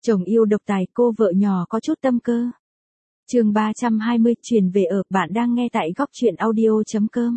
Chồng yêu độc tài, cô vợ nhỏ có chút tâm cơ. Chương 320, chuyển về ở, bạn đang nghe tại góc truyện audio.com.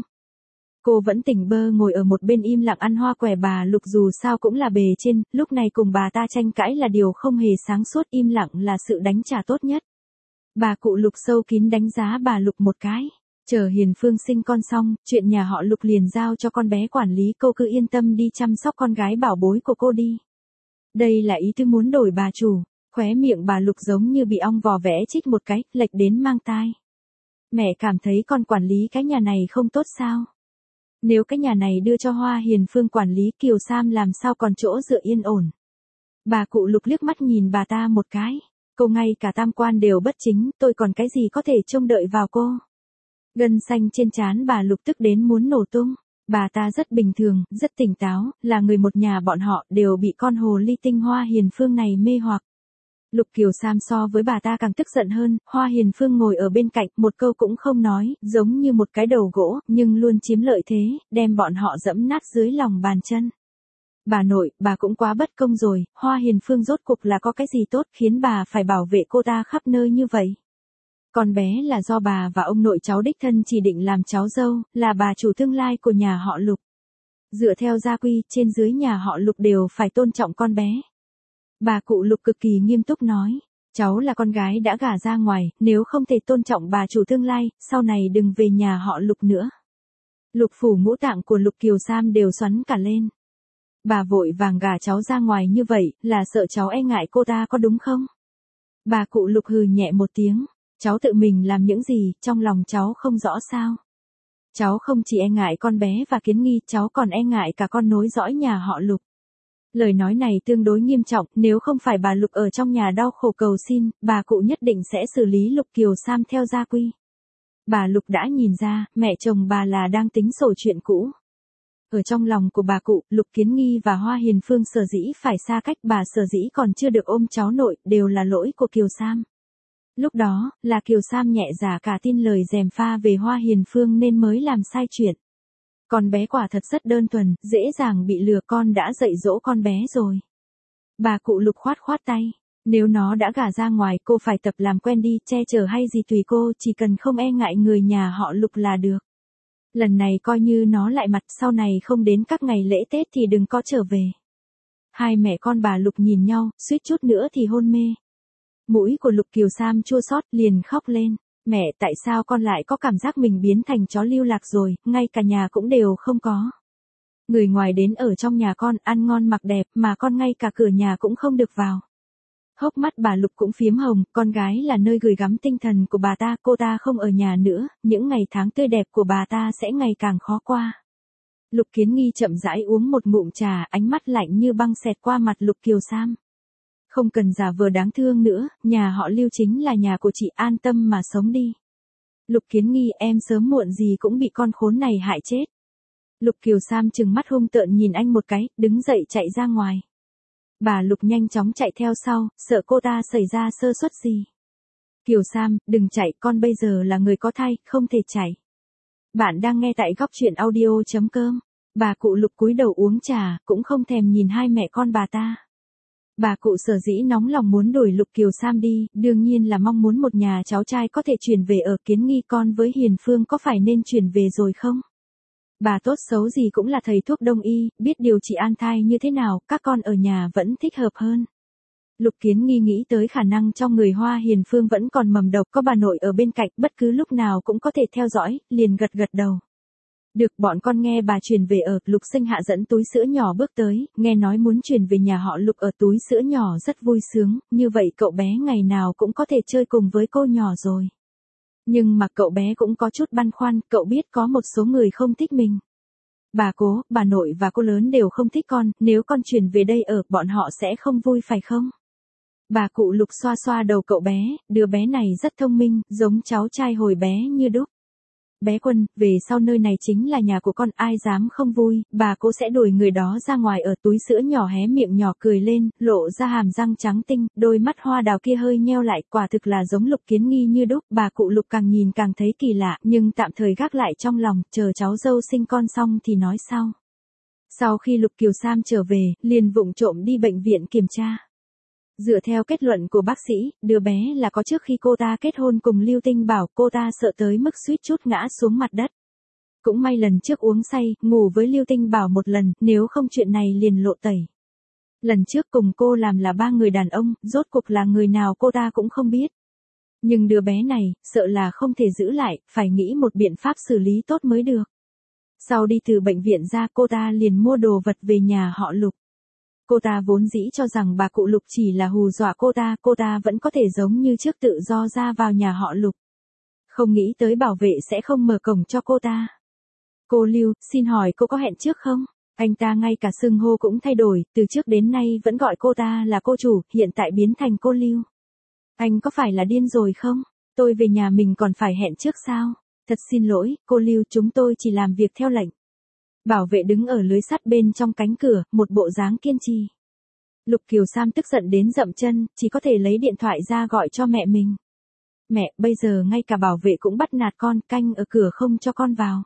Cô vẫn tỉnh bơ ngồi ở một bên im lặng ăn hoa quẻ. Bà Lục dù sao cũng là bề trên, lúc này cùng bà ta tranh cãi là điều không hề sáng suốt, im lặng là sự đánh trả tốt nhất. Bà cụ Lục sâu kín đánh giá bà Lục một cái. Chờ Hiền Phương sinh con xong, chuyện nhà họ Lục liền giao cho con bé quản lý, cô cứ yên tâm đi chăm sóc con gái bảo bối của cô đi. Đây là ý tứ muốn đổi bà chủ. Khóe miệng bà Lục giống như bị ong vò vẽ chích một cái, lệch đến mang tai. Mẹ cảm thấy con quản lý cái nhà này không tốt sao? Nếu cái nhà này đưa cho Hoa Hiền Phương quản lý, Kiều Sam làm sao còn chỗ dựa yên ổn? Bà cụ Lục liếc mắt nhìn bà ta một cái. Cô ngay cả tam quan đều bất chính, tôi còn cái gì có thể trông đợi vào cô? Gân xanh trên trán bà Lục tức đến muốn nổ tung. Bà ta rất bình thường, rất tỉnh táo, là người một nhà bọn họ đều bị con hồ ly tinh Hoa Hiền Phương này mê hoặc. Lục Kiều Sam so với bà ta càng tức giận hơn, Hoa Hiền Phương ngồi ở bên cạnh, một câu cũng không nói, giống như một cái đầu gỗ, nhưng luôn chiếm lợi thế, đem bọn họ dẫm nát dưới lòng bàn chân. Bà nội, bà cũng quá bất công rồi, Hoa Hiền Phương rốt cuộc là có cái gì tốt khiến bà phải bảo vệ cô ta khắp nơi như vậy? Con bé là do bà và ông nội cháu đích thân chỉ định làm cháu dâu, là bà chủ tương lai của nhà họ Lục. Dựa theo gia quy, trên dưới nhà họ Lục đều phải tôn trọng con bé. Bà cụ Lục cực kỳ nghiêm túc nói, cháu là con gái đã gả ra ngoài, nếu không thể tôn trọng bà chủ tương lai, sau này đừng về nhà họ Lục nữa. Lục phủ ngũ tạng của Lục Kiều Sam đều xoắn cả lên. Bà vội vàng gả cháu ra ngoài như vậy, là sợ cháu e ngại cô ta có đúng không? Bà cụ Lục hừ nhẹ một tiếng, cháu tự mình làm những gì, trong lòng cháu không rõ sao? Cháu không chỉ e ngại con bé và Kiến Nghi, cháu còn e ngại cả con nối dõi nhà họ Lục. Lời nói này tương đối nghiêm trọng, nếu không phải bà Lục ở trong nhà đau khổ cầu xin, bà cụ nhất định sẽ xử lý Lục Kiều Sam theo gia quy. Bà Lục đã nhìn ra, mẹ chồng bà là đang tính sổ chuyện cũ. Ở trong lòng của bà cụ, Lục Kiến Nghi và Hoa Hiền Phương sở dĩ phải xa cách, bà sở dĩ còn chưa được ôm cháu nội, đều là lỗi của Kiều Sam. Lúc đó, là Kiều Sam nhẹ dạ cả tin lời gièm pha về Hoa Hiền Phương nên mới làm sai chuyện. Con bé quả thật rất đơn thuần, dễ dàng bị lừa, con đã dạy dỗ con bé rồi. Bà cụ Lục khoát khoát tay, nếu nó đã gả ra ngoài cô phải tập làm quen đi, che chở hay gì tùy cô, chỉ cần không e ngại người nhà họ Lục là được. Lần này coi như nó lại mặt, sau này không đến các ngày lễ Tết thì đừng có trở về. Hai mẹ con bà Lục nhìn nhau, suýt chút nữa thì hôn mê. Mũi của Lục Kiều Sam chua xót liền khóc lên. Mẹ, tại sao con lại có cảm giác mình biến thành chó lưu lạc rồi, ngay cả nhà cũng đều không có. Người ngoài đến ở trong nhà con, ăn ngon mặc đẹp, mà con ngay cả cửa nhà cũng không được vào. Hốc mắt bà Lục cũng phiếm hồng, con gái là nơi gửi gắm tinh thần của bà ta, cô ta không ở nhà nữa, những ngày tháng tươi đẹp của bà ta sẽ ngày càng khó qua. Lục Kiến Nghi chậm rãi uống một ngụm trà, ánh mắt lạnh như băng xẹt qua mặt Lục Kiều Sam. Không cần giả vờ đáng thương nữa, nhà họ Lưu chính là nhà của chị, an tâm mà sống đi. Lục Kiến Nghi, em sớm muộn gì cũng bị con khốn này hại chết. Lục Kiều Sam trừng mắt hung tợn nhìn anh một cái, đứng dậy chạy ra ngoài. Bà Lục nhanh chóng chạy theo sau, sợ cô ta xảy ra sơ suất gì. Kiều Sam, đừng chạy, con bây giờ là người có thai, không thể chạy. Bạn đang nghe tại góc truyện audio.com. Bà cụ Lục cúi đầu uống trà, cũng không thèm nhìn hai mẹ con bà ta. Bà cụ sở dĩ nóng lòng muốn đuổi Lục Kiều Sam đi, đương nhiên là mong muốn một nhà cháu trai có thể chuyển về ở. Kiến Nghi, con với Hiền Phương có phải nên chuyển về rồi không? Bà tốt xấu gì cũng là thầy thuốc đông y, biết điều trị an thai như thế nào, các con ở nhà vẫn thích hợp hơn. Lục Kiến Nghi nghĩ tới khả năng trong người Hoa Hiền Phương vẫn còn mầm độc, có bà nội ở bên cạnh, bất cứ lúc nào cũng có thể theo dõi, liền gật gật đầu. Được, bọn con nghe bà chuyển về ở. Lục Sinh Hạ dẫn túi sữa nhỏ bước tới, nghe nói muốn chuyển về nhà họ Lục ở, túi sữa nhỏ rất vui sướng, như vậy cậu bé ngày nào cũng có thể chơi cùng với cô nhỏ rồi. Nhưng mà cậu bé cũng có chút băn khoăn, cậu biết có một số người không thích mình. Bà cố, bà nội và cô lớn đều không thích con, nếu con chuyển về đây ở, bọn họ sẽ không vui phải không? Bà cụ Lục xoa xoa đầu cậu bé, đứa bé này rất thông minh, giống cháu trai hồi bé như đúc. Bé Quân, về sau nơi này chính là nhà của con, ai dám không vui, bà cô sẽ đuổi người đó ra ngoài ở. Túi sữa nhỏ hé miệng nhỏ cười lên, lộ ra hàm răng trắng tinh, đôi mắt hoa đào kia hơi nheo lại, quả thực là giống Lục Kiến Nghi như đúc. Bà cụ Lục càng nhìn càng thấy kỳ lạ, nhưng tạm thời gác lại trong lòng, chờ cháu dâu sinh con xong thì nói sau. Sau khi Lục Kiều Sam trở về, liền vụng trộm đi bệnh viện kiểm tra. Dựa theo kết luận của bác sĩ, đứa bé là có trước khi cô ta kết hôn cùng Lưu Tinh Bảo, cô ta sợ tới mức suýt chút ngã xuống mặt đất. Cũng may lần trước uống say, ngủ với Lưu Tinh Bảo một lần, nếu không chuyện này liền lộ tẩy. Lần trước cùng cô làm là 3 người đàn ông, rốt cuộc là người nào cô ta cũng không biết. Nhưng đứa bé này, sợ là không thể giữ lại, phải nghĩ một biện pháp xử lý tốt mới được. Sau đi từ bệnh viện ra, cô ta liền mua đồ vật về nhà họ Lục. Cô ta vốn dĩ cho rằng bà cụ Lục chỉ là hù dọa cô ta vẫn có thể giống như trước tự do ra vào nhà họ Lục. Không nghĩ tới bảo vệ sẽ không mở cổng cho cô ta. Cô Lưu, xin hỏi cô có hẹn trước không? Anh ta ngay cả xưng hô cũng thay đổi, từ trước đến nay vẫn gọi cô ta là cô chủ, hiện tại biến thành cô Lưu. Anh có phải là điên rồi không? Tôi về nhà mình còn phải hẹn trước sao? Thật xin lỗi, cô Lưu, chúng tôi chỉ làm việc theo lệnh. Bảo vệ đứng ở lưới sắt bên trong cánh cửa, một bộ dáng kiên trì. Lục Kiều Sam tức giận đến dậm chân, chỉ có thể lấy điện thoại ra gọi cho mẹ mình. Mẹ, bây giờ ngay cả bảo vệ cũng bắt nạt con, canh ở cửa không cho con vào.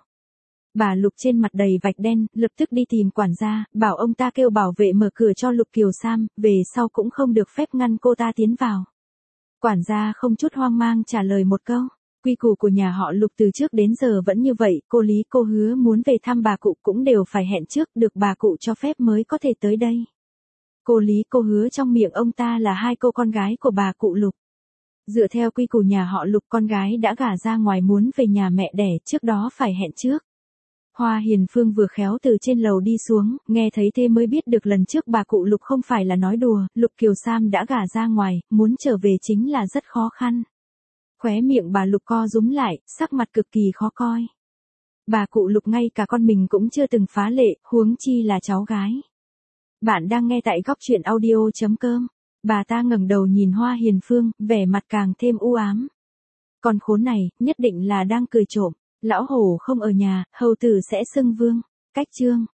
Bà Lục trên mặt đầy vạch đen, lập tức đi tìm quản gia, bảo ông ta kêu bảo vệ mở cửa cho Lục Kiều Sam, về sau cũng không được phép ngăn cô ta tiến vào. Quản gia không chút hoang mang trả lời một câu. Quy củ của nhà họ Lục từ trước đến giờ vẫn như vậy, cô Lý cô Hứa muốn về thăm bà cụ cũng đều phải hẹn trước, được bà cụ cho phép mới có thể tới đây. Cô Lý cô Hứa trong miệng ông ta là 2 cô con gái của bà cụ Lục. Dựa theo quy củ nhà họ Lục, con gái đã gả ra ngoài muốn về nhà mẹ đẻ, trước đó phải hẹn trước. Hoa Hiền Phương vừa khéo từ trên lầu đi xuống, nghe thấy thế mới biết được lần trước bà cụ Lục không phải là nói đùa, Lục Kiều Sam đã gả ra ngoài, muốn trở về chính là rất khó khăn. Khóe miệng bà Lục co rúm lại, sắc mặt cực kỳ khó coi. Bà cụ Lục ngay cả con mình cũng chưa từng phá lệ, huống chi là cháu gái. Bạn đang nghe tại góc truyện audio.com. Bà ta ngẩng đầu nhìn Hoa Hiền Phương, vẻ mặt càng thêm u ám. Con khốn này, nhất định là đang cười trộm. Lão hổ không ở nhà, hầu tử sẽ xưng vương. Cách chương.